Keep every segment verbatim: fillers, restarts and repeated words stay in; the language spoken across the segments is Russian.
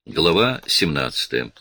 Глава семнадцатая.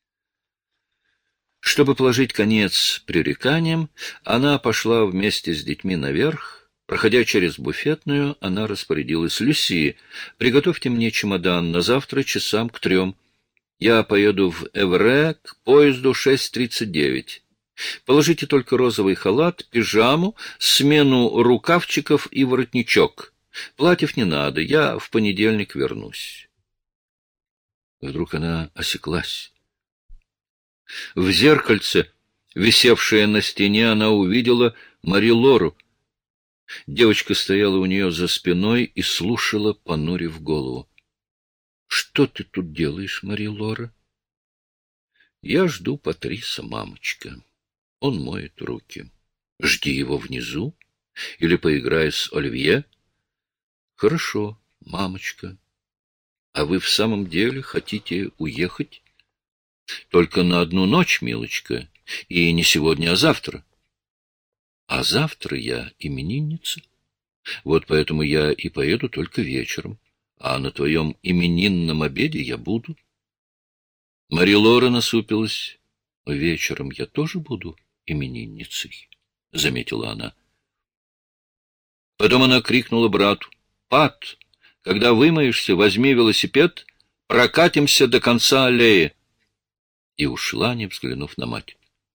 Чтобы положить конец пререканиям, она пошла вместе с детьми наверх. Проходя через буфетную, она распорядилась: «Люси, приготовьте мне чемодан на завтра часам к трем. Я поеду в Эвре к поезду шесть тридцать девять. Положите только розовый халат, пижаму, смену рукавчиков и воротничок. Платьев не надо, я в понедельник вернусь». Вдруг она осеклась. В зеркальце, висевшее на стене, она увидела Мари-Лору. Девочка стояла у нее за спиной и слушала, понурив голову. — Что ты тут делаешь, Мари-Лора? — Я жду Патриса, мамочка. Он моет руки. — Жди его внизу? Или поиграй с Оливье? — Хорошо, мамочка. — А вы в самом деле хотите уехать? — Только на одну ночь, милочка, и не сегодня, а завтра. — А завтра я именинница. Вот поэтому я и поеду только вечером, а на твоем именинном обеде я буду. Мари-Лора насупилась. — Вечером я тоже буду именинницей, — заметила она. Потом она крикнула брату: — Пат! Когда вымоешься, возьми велосипед, прокатимся до конца аллеи. И ушла, не взглянув на мать.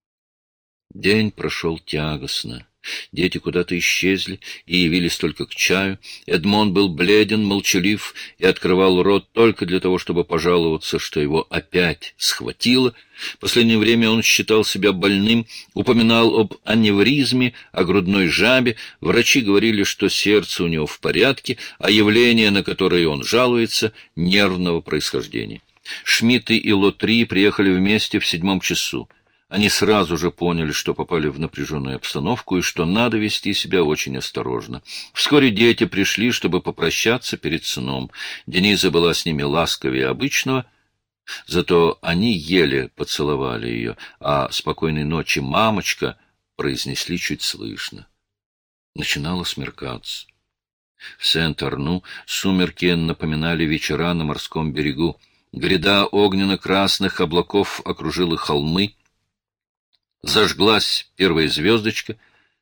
День прошел тягостно. Дети куда-то исчезли и явились только к чаю. Эдмон был бледен, молчалив и открывал рот только для того, чтобы пожаловаться, что его опять схватило. В последнее время он считал себя больным, упоминал об аневризме, о грудной жабе. Врачи говорили, что сердце у него в порядке, а явление, на которое он жалуется, нервного происхождения. Шмидты и Лотри приехали вместе в седьмом часу. Они сразу же поняли, что попали в напряженную обстановку и что надо вести себя очень осторожно. Вскоре дети пришли, чтобы попрощаться перед сном. Дениза была с ними ласковее обычного, зато они еле поцеловали ее, а «Спокойной ночи, мамочка» произнесли чуть слышно. Начинало смеркаться. В Сент-Арну сумерки напоминали вечера на морском берегу. Гряда огненно-красных облаков окружила холмы. Зажглась первая звездочка.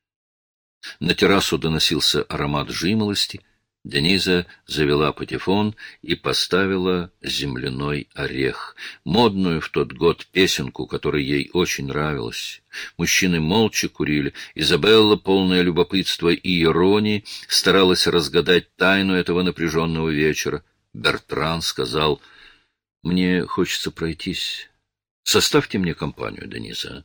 На террасу доносился аромат жимолости. Дениза завела патефон и поставила земляной орех, модную в тот год песенку, которая ей очень нравилась. Мужчины молча курили. Изабелла, полная любопытства и иронии, старалась разгадать тайну этого напряженного вечера. Бертран сказал: — Мне хочется пройтись. Составьте мне компанию, Дениза.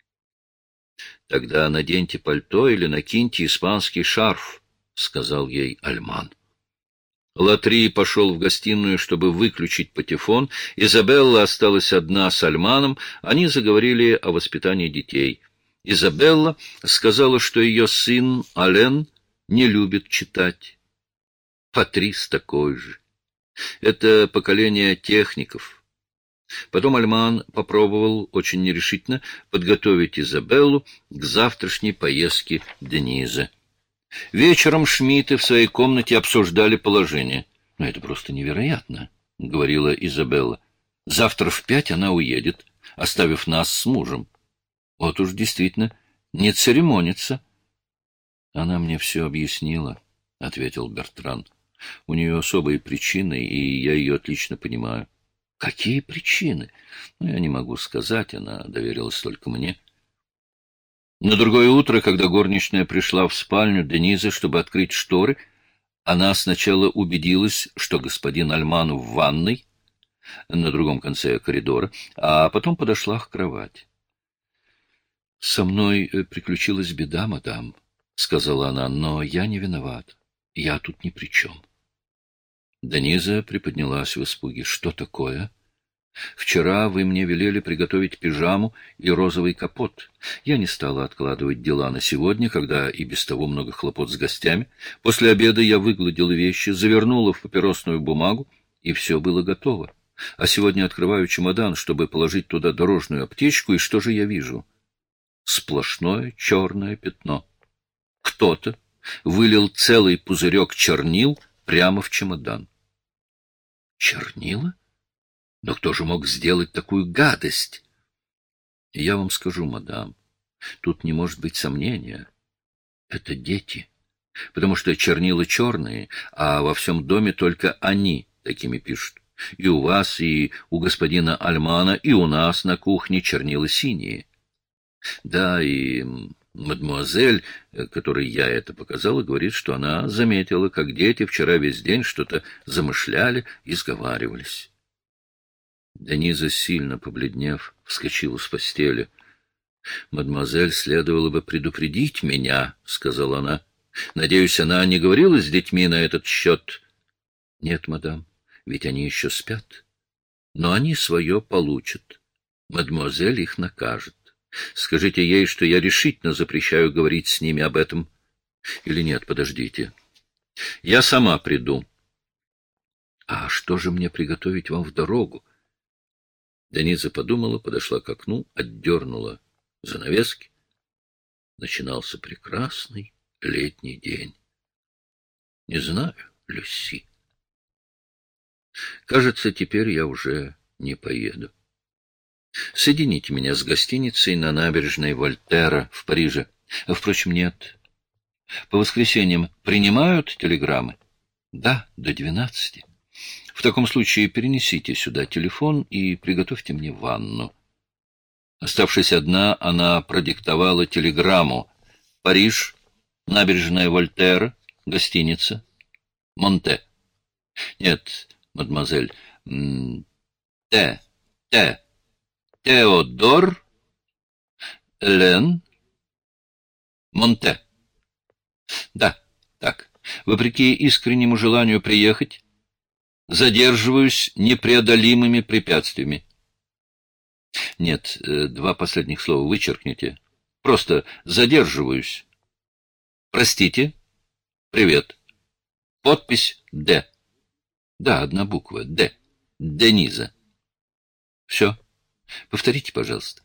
— Тогда наденьте пальто или накиньте испанский шарф, — сказал ей Альман. Лотри пошел в гостиную, чтобы выключить патефон. Изабелла осталась одна с Альманом. Они заговорили о воспитании детей. Изабелла сказала, что ее сын Ален не любит читать. Патрис такой же. Это поколение техников. Потом Альман попробовал, очень нерешительно, подготовить Изабеллу к завтрашней поездке Денизы. Вечером Шмидты в своей комнате обсуждали положение. — Но это просто невероятно, — говорила Изабелла. — Завтра в пять она уедет, оставив нас с мужем. Вот уж действительно не церемонится. — Она мне все объяснила, — ответил Бертран. — У нее особые причины, и я ее отлично понимаю. — Какие причины? Ну, я не могу сказать, она доверилась только мне. На другое утро, когда горничная пришла в спальню Денизы, чтобы открыть шторы, она сначала убедилась, что господин Альман в ванной, на другом конце коридора, а потом подошла к кровати. — Со мной приключилась беда, мадам, — сказала она, — но я не виноват. Я тут ни при чем. Дениза приподнялась в испуге. — Что такое? — Вчера вы мне велели приготовить пижаму и розовый капот. Я не стала откладывать дела на сегодня, когда и без того много хлопот с гостями. После обеда я выгладила вещи, завернула в папиросную бумагу, и все было готово. А сегодня открываю чемодан, чтобы положить туда дорожную аптечку, и что же я вижу? Сплошное черное пятно. Кто-то вылил целый пузырек чернил прямо в чемодан. — Чернила? Но кто же мог сделать такую гадость? Я вам скажу, мадам, тут не может быть сомнения. Это дети. Потому что чернила черные, а во всем доме только они такими пишут. И у вас, и у господина Альмана, и у нас на кухне чернила синие. Да, и мадемуазель, которой я это показала, говорит, что она заметила, как дети вчера весь день что-то замышляли и сговаривались. Дениза, сильно побледнев, вскочила с постели. — Мадемуазель, следовало бы предупредить меня, — сказала она. — Надеюсь, она не говорила с детьми на этот счет? — Нет, мадам, ведь они еще спят. Но они свое получат. Мадемуазель их накажет. Скажите ей, что я решительно запрещаю говорить с ними об этом. Или нет, подождите. Я сама приду. — А что же мне приготовить вам в дорогу? Дениза подумала, подошла к окну, отдернула занавески. Начинался прекрасный летний день. Не знаю, Люси. Кажется, теперь я уже не поеду. Соедините меня с гостиницей на набережной Вольтера в Париже. Впрочем, нет. По воскресеньям принимают телеграммы? Да, до двенадцати. В таком случае перенесите сюда телефон и приготовьте мне ванну. Оставшись одна, она продиктовала телеграмму. Париж, набережная Вольтера, гостиница, Монте. Нет, мадемуазель, Т, Т, Теодор, Элен, Монте. Да, так. Вопреки искреннему желанию приехать, задерживаюсь непреодолимыми препятствиями. Нет, два последних слова вычеркните. Просто задерживаюсь. Простите. Привет. Подпись «Д». Да, одна буква «Д». Дениза. Все. Повторите, пожалуйста.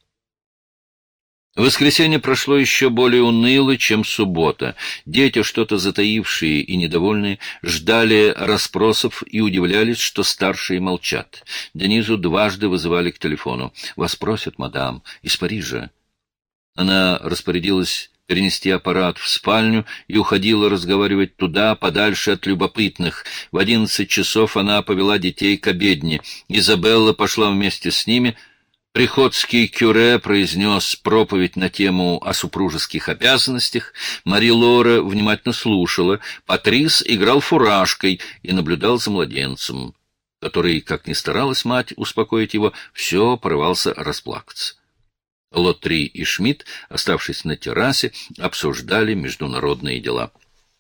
Воскресенье прошло еще более уныло, чем суббота. Дети, что-то затаившие и недовольные, ждали расспросов и удивлялись, что старшие молчат. Денизу дважды вызывали к телефону. «Вас просят, мадам, из Парижа». Она распорядилась перенести аппарат в спальню и уходила разговаривать туда, подальше от любопытных. В одиннадцать часов она повела детей к обедне. Изабелла пошла вместе с ними. Приходский кюре произнес проповедь на тему о супружеских обязанностях. Мари-Лора внимательно слушала. Патрис играл фуражкой и наблюдал за младенцем, который, как ни старалась мать успокоить его, все порывался расплакаться. Лотри и Шмидт, оставшись на террасе, обсуждали международные дела.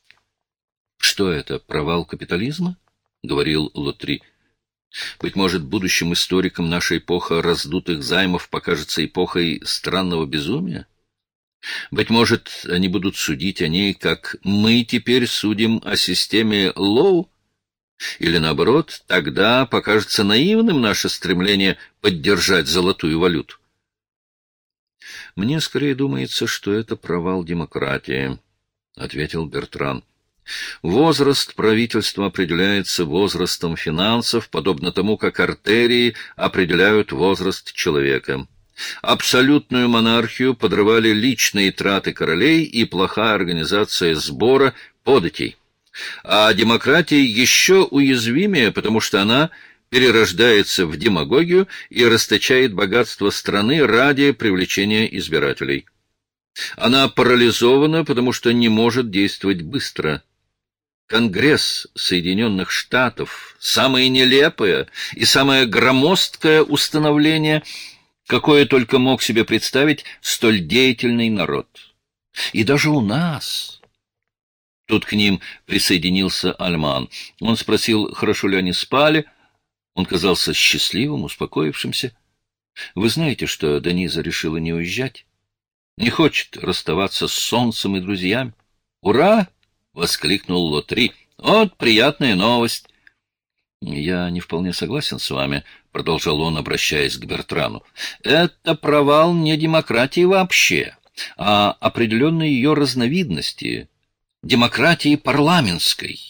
— Что это, провал капитализма? — говорил Лотри. Быть может, будущим историкам наша эпоха раздутых займов покажется эпохой странного безумия? Быть может, они будут судить о ней, как мы теперь судим о системе Лоу? Или, наоборот, тогда покажется наивным наше стремление поддержать золотую валюту? Мне скорее думается, что это провал демократии, — ответил Бертран. Возраст правительства определяется возрастом финансов, подобно тому, как артерии определяют возраст человека. Абсолютную монархию подрывали личные траты королей и плохая организация сбора податей. А демократия еще уязвимее, потому что она перерождается в демагогию и расточает богатство страны ради привлечения избирателей. Она парализована, потому что не может действовать быстро. Конгресс Соединенных Штатов — самое нелепое и самое громоздкое установление, какое только мог себе представить столь деятельный народ. И даже у нас... Тут к ним присоединился Альман. Он спросил, хорошо ли они спали. Он казался счастливым, успокоившимся. Вы знаете, что Дениза решила не уезжать? Не хочет расставаться с солнцем и друзьями. Ура! — воскликнул Лотри. — Вот приятная новость. — Я не вполне согласен с вами, — продолжал он, обращаясь к Бертрану. — Это провал не демократии вообще, а определенной ее разновидности — демократии парламентской.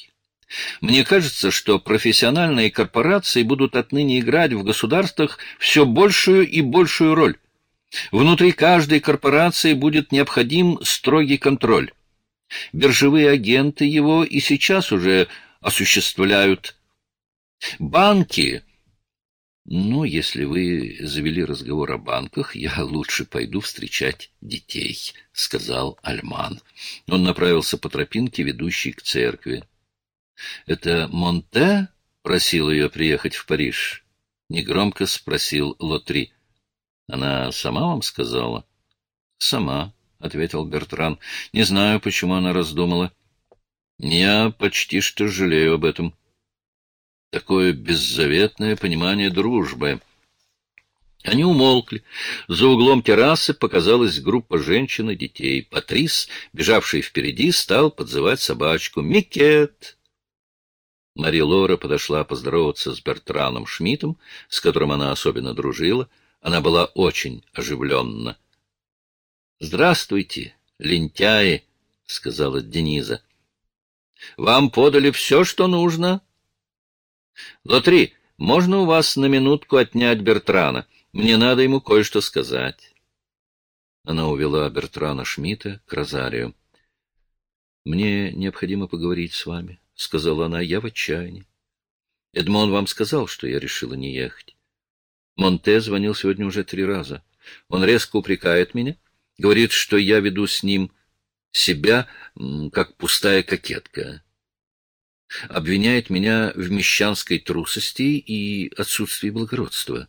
Мне кажется, что профессиональные корпорации будут отныне играть в государствах все большую и большую роль. Внутри каждой корпорации будет необходим строгий контроль. Биржевые агенты его и сейчас уже осуществляют. Банки... Ну, если вы завели разговор о банках, я лучше пойду встречать детей, — сказал Альман. Он направился по тропинке, ведущей к церкви. — Это Монте просил ее приехать в Париж? — негромко спросил Лотри. — Она сама вам сказала? — Сама, — ответил Бертран. — Не знаю, почему она раздумала. Я почти что жалею об этом. Такое беззаветное понимание дружбы. Они умолкли. За углом террасы показалась группа женщин и детей. Патрис, бежавший впереди, стал подзывать собачку. «Микет!» Мари-Лора подошла поздороваться с Бертраном Шмидтом, с которым она особенно дружила. Она была очень оживленна. «Здравствуйте, лентяи!» — сказала Дениза. «Вам подали все, что нужно?» «Лотри, можно у вас на минутку отнять Бертрана? Мне надо ему кое-что сказать». Она увела Бертрана Шмидта к розарию. «Мне необходимо поговорить с вами», — сказала она, — «я в отчаянии. Эдмон вам сказал, что я решила не ехать. Монте звонил сегодня уже три раза. Он резко упрекает меня, говорит, что я веду с ним себя, как пустая кокетка. Обвиняет меня в мещанской трусости и отсутствии благородства.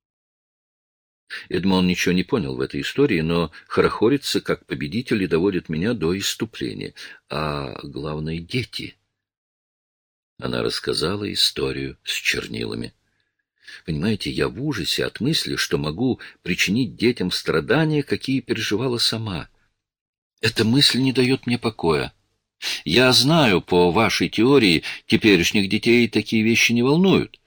Эдмон ничего не понял в этой истории, но хорохорится как победитель и доводит меня до исступления. А главное — дети. Она рассказала историю с чернилами. Понимаете, я в ужасе от мысли, что могу причинить детям страдания, какие переживала сама. Эта мысль не дает мне покоя. Я знаю, по вашей теории, теперешних детей такие вещи не волнуют.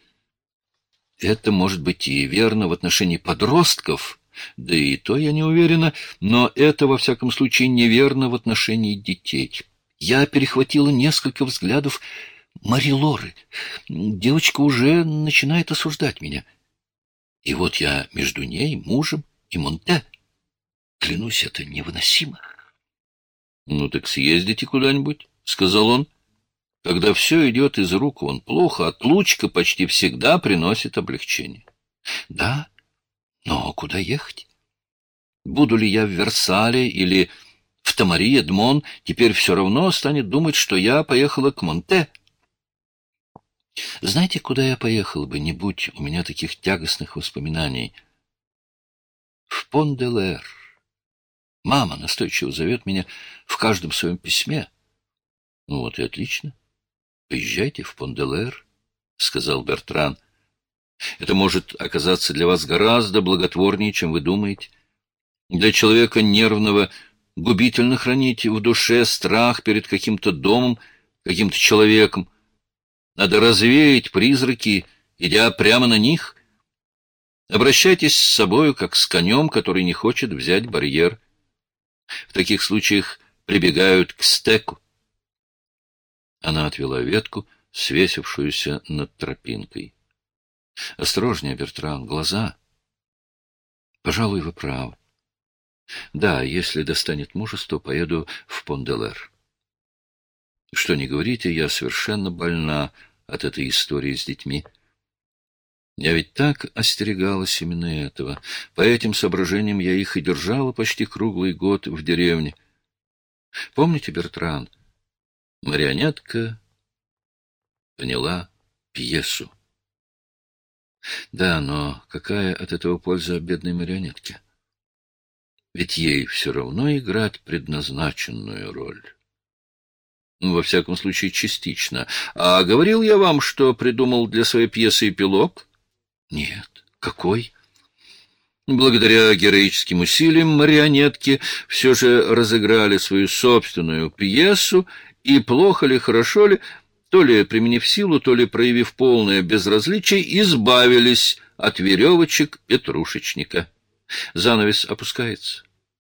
Это может быть и верно в отношении подростков, да и то я не уверена, но это, во всяком случае, неверно в отношении детей. Я перехватила несколько взглядов Мари-Лоры. Девочка уже начинает осуждать меня. И вот я между ней, мужем и Монте. Клянусь, это невыносимо. — Ну так съездите куда-нибудь, — сказал он. Когда все идет из рук вон плохо, отлучка почти всегда приносит облегчение. — Да, но куда ехать? Буду ли я в Версале или в Тамари, Эдмон теперь все равно станет думать, что я поехала к Монте. Знаете, куда я поехала бы, не будь у меня таких тягостных воспоминаний? В Пон-де-Лэр. Мама настойчиво зовет меня в каждом своем письме. — Ну вот и отлично. Поезжайте в Пон-де-Лэр, — сказал Бертран. — Это может оказаться для вас гораздо благотворнее, чем вы думаете. Для человека нервного губительно хранить в душе страх перед каким-то домом, каким-то человеком. Надо развеять призраки, идя прямо на них. Обращайтесь с собою, как с конем, который не хочет взять барьер. В таких случаях прибегают к стеку. Она отвела ветку, свесившуюся над тропинкой. — Осторожнее, Бертран, глаза. — Пожалуй, вы правы. Да, если достанет мужество, поеду в Пон-де-Лэр. Что ни говорите, я совершенно больна от этой истории с детьми. Я ведь так остерегалась именно этого. По этим соображениям я их и держала почти круглый год в деревне. Помните, Бертран, марионетка поняла пьесу. Да, но какая от этого польза бедной марионетке? Ведь ей все равно играть предназначенную роль. Ну, во всяком случае, частично. А говорил я вам, что придумал для своей пьесы эпилог? Нет. Какой? Благодаря героическим усилиям марионетки все же разыграли свою собственную пьесу, и плохо ли, хорошо ли, то ли применив силу, то ли проявив полное безразличие, избавились от веревочек петрушечника. Занавес опускается.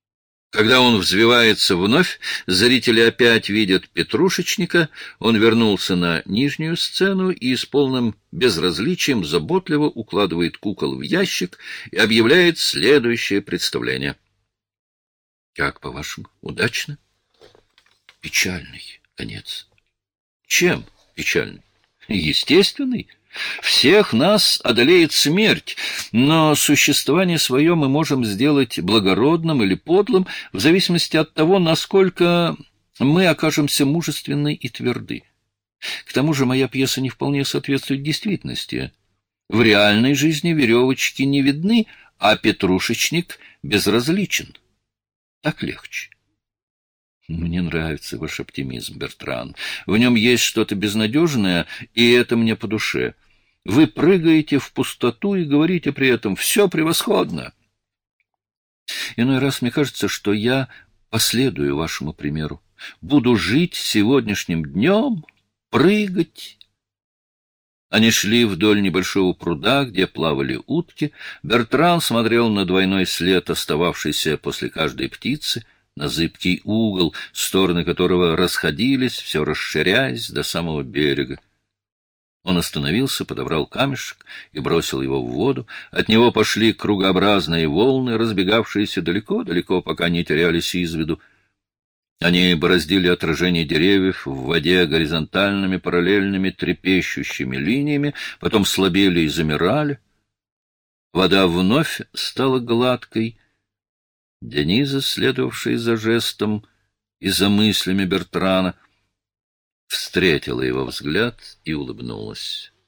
Когда он взвивается вновь, зрители опять видят Петрушечника, он вернулся на нижнюю сцену и с полным безразличием заботливо укладывает кукол в ящик и объявляет следующее представление. Как, по-вашему, удачно? Печальный конец. Чем печальный? Естественный. Всех нас одолеет смерть, но существование свое мы можем сделать благородным или подлым в зависимости от того, насколько мы окажемся мужественны и тверды. К тому же моя пьеса не вполне соответствует действительности. В реальной жизни веревочки не видны, а Петрушечник безразличен. Так легче. Мне нравится ваш оптимизм, Бертран. В нем есть что-то безнадежное, и это мне по душе. Вы прыгаете в пустоту и говорите при этом «все превосходно». Иной раз мне кажется, что я последую вашему примеру. Буду жить сегодняшним днем, прыгать. Они шли вдоль небольшого пруда, где плавали утки. Бертран смотрел на двойной след, остававшийся после каждой птицы, на зыбкий угол, стороны которого расходились, все расширяясь до самого берега. Он остановился, подобрал камешек и бросил его в воду. От него пошли кругообразные волны, разбегавшиеся далеко-далеко, пока не терялись из виду. Они бороздили отражение деревьев в воде горизонтальными, параллельными, трепещущими линиями, потом слабели и замирали. Вода вновь стала гладкой. Дениза, следовавшая за жестом и за мыслями Бертрана, встретила его взгляд и улыбнулась.